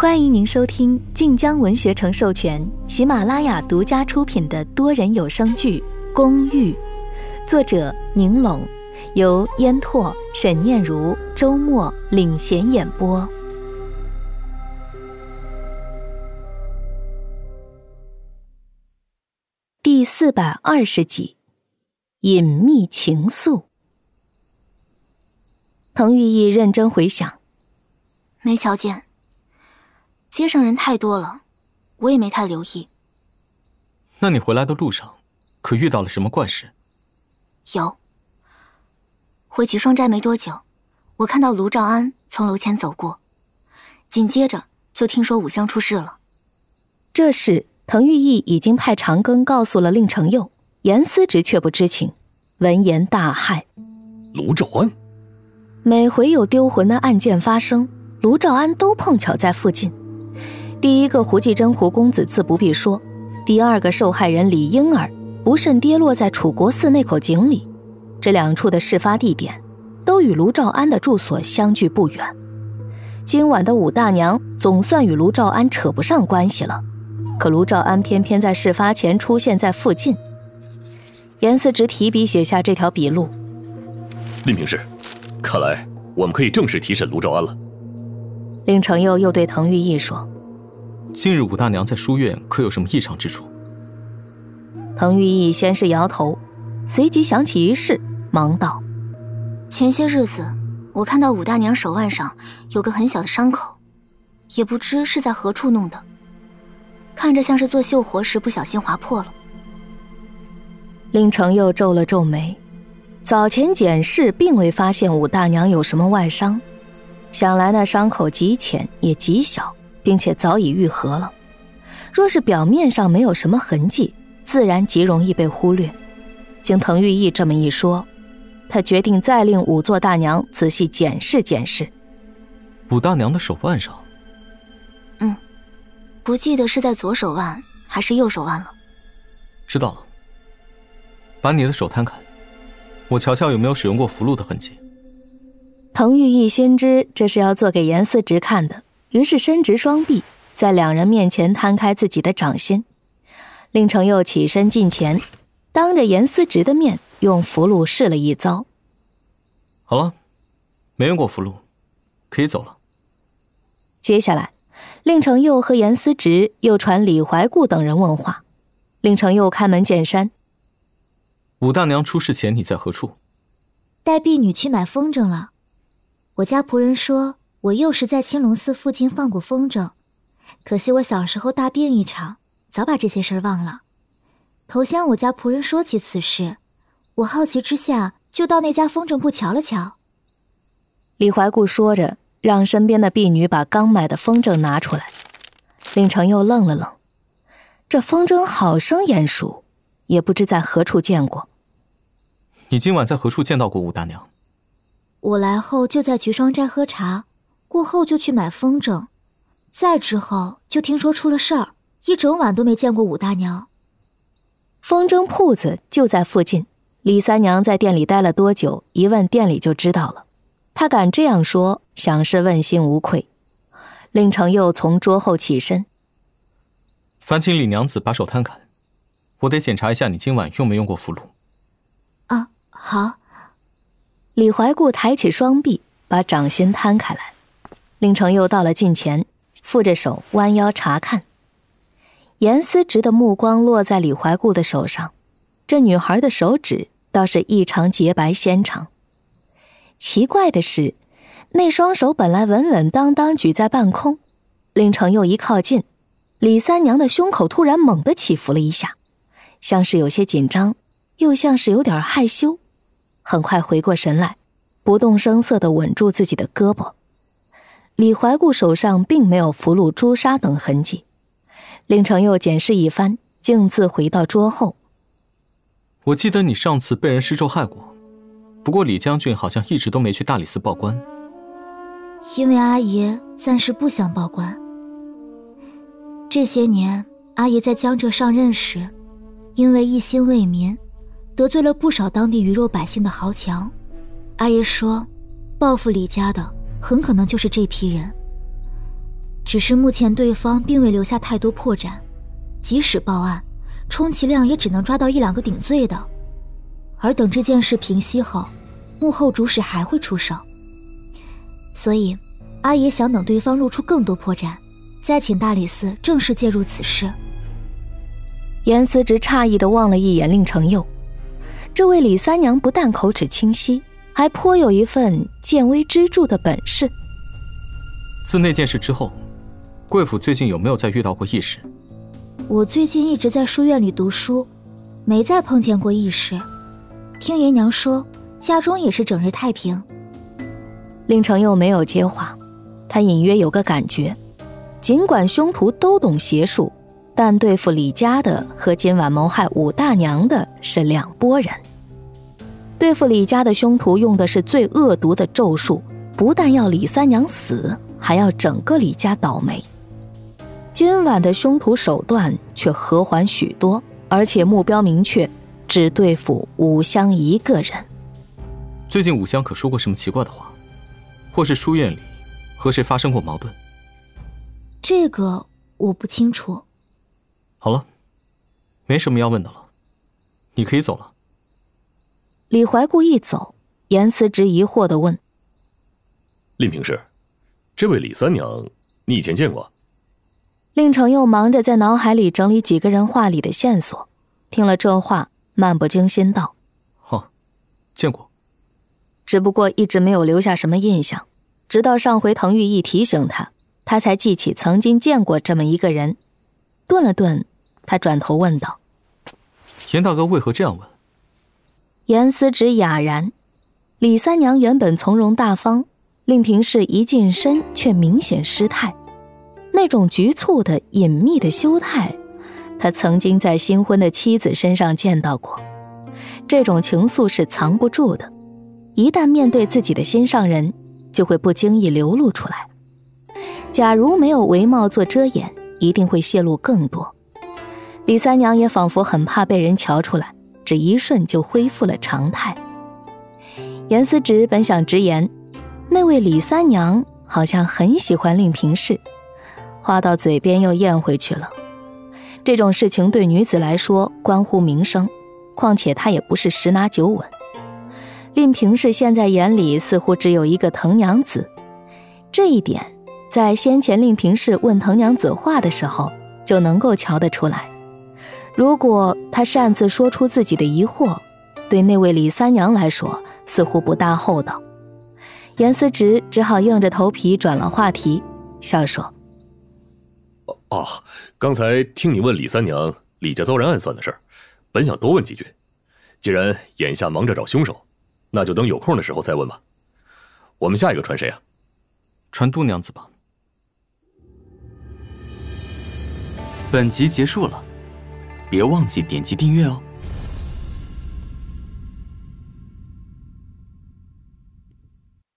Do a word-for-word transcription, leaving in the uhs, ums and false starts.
欢迎您收听晋江文学城授权、喜马拉雅独家出品的多人有声剧《公寓》，作者宁拢，由烟拓、沈念如、周末领衔演播。第四百二十集，隐秘情愫。滕玉义认真回想， 没瞧见，街上人太多了，我也没太留意。 那你回来的路上可遇到了什么怪事？ 有，回举双寨没多久，我看到卢兆安从楼前走过，紧接着就听说武乡出事了。 这时滕玉义已经派长庚告诉了令承佑，严思直却不知情，闻言大骇。 卢兆安？ 每回有丢魂的案件发生，卢兆安都碰巧在附近。第一个胡继珍胡公子自不必说，第二个受害人李婴儿不慎跌落在楚国寺那口井里，这两处的事发地点都与卢兆安的住所相距不远。今晚的武大娘总算与卢兆安扯不上关系了，可卢兆安偏偏在事发前出现在附近。严思直提笔写下这条笔录。 令平氏，看来我们可以正式提审卢兆安了。 令承佑又对滕玉义说， 今日武大娘在书院可有什么异常之处？ 滕玉义先是摇头，随即想起一事，忙道， 前些日子我看到武大娘手腕上有个很小的伤口，也不知是在何处弄的，看着像是做绣活时不小心划破了。 令承佑皱了皱眉，早前检视并未发现武大娘有什么外伤，想来那伤口极浅也极小，并且早已愈合了。若是表面上没有什么痕迹，自然极容易被忽略。经滕玉义这么一说，他决定再令武作大娘仔细检视检视。 武大娘的手腕上？ 嗯，不记得是在左手腕还是右手腕了。 知道了，把你的手摊开，我瞧瞧有没有使用过符箓的痕迹。 滕玉义心知这是要做给严思直看的，于是伸直双臂，在两人面前摊开自己的掌心。令承佑起身近前，当着严思直的面用符箓试了一遭。 好了，没用过符箓，可以走了。 接下来令承佑和严思直又传李怀固等人问话。令承佑开门见山， 武大娘出事前你在何处？ 带婢女去买风筝了。我家仆人说我幼时在青龙寺附近放过风筝，可惜我小时候大病一场，早把这些事儿忘了。头先我家仆人说起此事，我好奇之下就到那家风筝铺瞧了瞧。 李怀固说着，让身边的婢女把刚买的风筝拿出来。令承佑愣了愣，这风筝好生眼熟，也不知在何处见过。 你今晚在何处见到过武大娘？ 我来后就在菊双斋喝茶，过后就去买风筝，再之后就听说出了事儿，一整晚都没见过武大娘。 风筝铺子就在附近，李三娘在店里待了多久，一问店里就知道了。她敢这样说，想是问心无愧。令承佑从桌后起身， 烦请李娘子把手摊开，我得检查一下你今晚用没用过符箓。 啊，好。 李怀固抬起双臂，把掌心摊开来。令承佑到了近前，负着手弯腰查看。严思直的目光落在李怀固的手上，这女孩的手指倒是异常洁白纤长。奇怪的是，那双手本来稳稳当当举在半空，令承佑一靠近，李三娘的胸口突然猛地起伏了一下，像是有些紧张，又像是有点害羞。很快回过神来，不动声色地吻住自己的胳膊。李怀固手上并没有符箓、朱砂等痕迹。令承佑检视一番，径自回到桌后。 我记得你上次被人施咒害过，不过李将军好像一直都没去大理寺报官。 因为阿爷暂时不想报官。这些年阿爷在江浙上任时，因为一心为民，得罪了不少当地鱼肉百姓的豪强。阿爷说，报复李家的很可能就是这批人。 只是目前对方并未留下太多破绽，即使报案，充其量也只能抓到一两个顶罪的。而等这件事平息后，幕后主使还会出手。所以，阿爷想等对方露出更多破绽，再请大理寺正式介入此事。 严思直诧异地望了一眼令承佑，这位李三娘不但口齿清晰，还颇有一份见微知著的本事。 自那件事之后，贵府最近有没有再遇到过异事？ 我最近一直在书院里读书，没再碰见过异事。听爷娘说，家中也是整日太平。 令承佑没有接话，他隐约有个感觉，尽管凶徒都懂邪术，但对付李家的和今晚谋害武大娘的是两拨人。对付李家的凶徒用的是最恶毒的咒术，不但要李三娘死，还要整个李家倒霉。今晚的凶徒手段却和缓许多，而且目标明确，只对付武香一个人。 最近武香可说过什么奇怪的话？或是书院里和谁发生过矛盾？ 这个我不清楚。 好了，没什么要问的了，你可以走了。 李怀顾一走，严思直疑惑地问： 令平氏，这位李三娘你以前见过？ 令承佑忙着在脑海里整理几个人话里的线索，听了这话，漫不经心道： 哦，见过。 只不过一直没有留下什么印象，直到上回滕玉一提醒他，他才记起曾经见过这么一个人。顿了顿，他转头问道： 严大哥为何这样问？ 严思直哑然。李三娘原本从容大方，令平氏一近身却明显失态，那种局促的隐秘的羞态，他曾经在新婚的妻子身上见到过。这种情愫是藏不住的，一旦面对自己的心上人，就会不经意流露出来。假如没有帷帽做遮掩，一定会泄露更多。李三娘也仿佛很怕被人瞧出来，只一瞬就恢复了常态。严思直本想直言，那位李三娘好像很喜欢令平氏，话到嘴边又咽回去了。这种事情对女子来说关乎名声，况且她也不是十拿九稳。令平氏现在眼里似乎只有一个藤娘子，这一点在先前令平氏问藤娘子话的时候就能够瞧得出来。如果她擅自说出自己的疑惑，对那位李三娘来说似乎不大厚道。严思直只好硬着头皮转了话题，笑说： 哦，刚才听你问李三娘李家遭人暗算的事儿，本想多问几句，既然眼下忙着找凶手，那就等有空的时候再问吧。我们下一个传谁啊？ 传都娘子吧。本集结束了，别忘记点击订阅哦。